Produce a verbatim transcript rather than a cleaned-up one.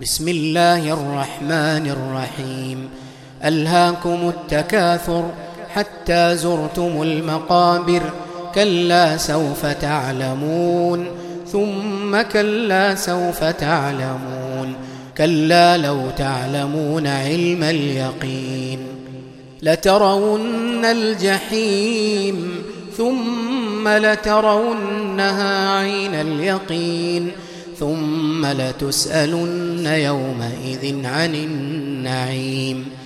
بسم الله الرحمن الرحيم. ألهاكم التكاثر حتى زرتم المقابر، كلا سوف تعلمون ثم كلا سوف تعلمون، كلا لو تعلمون علم اليقين لترون الجحيم ثم لترونها عين اليقين ثم لتسألن يومئذ عن النعيم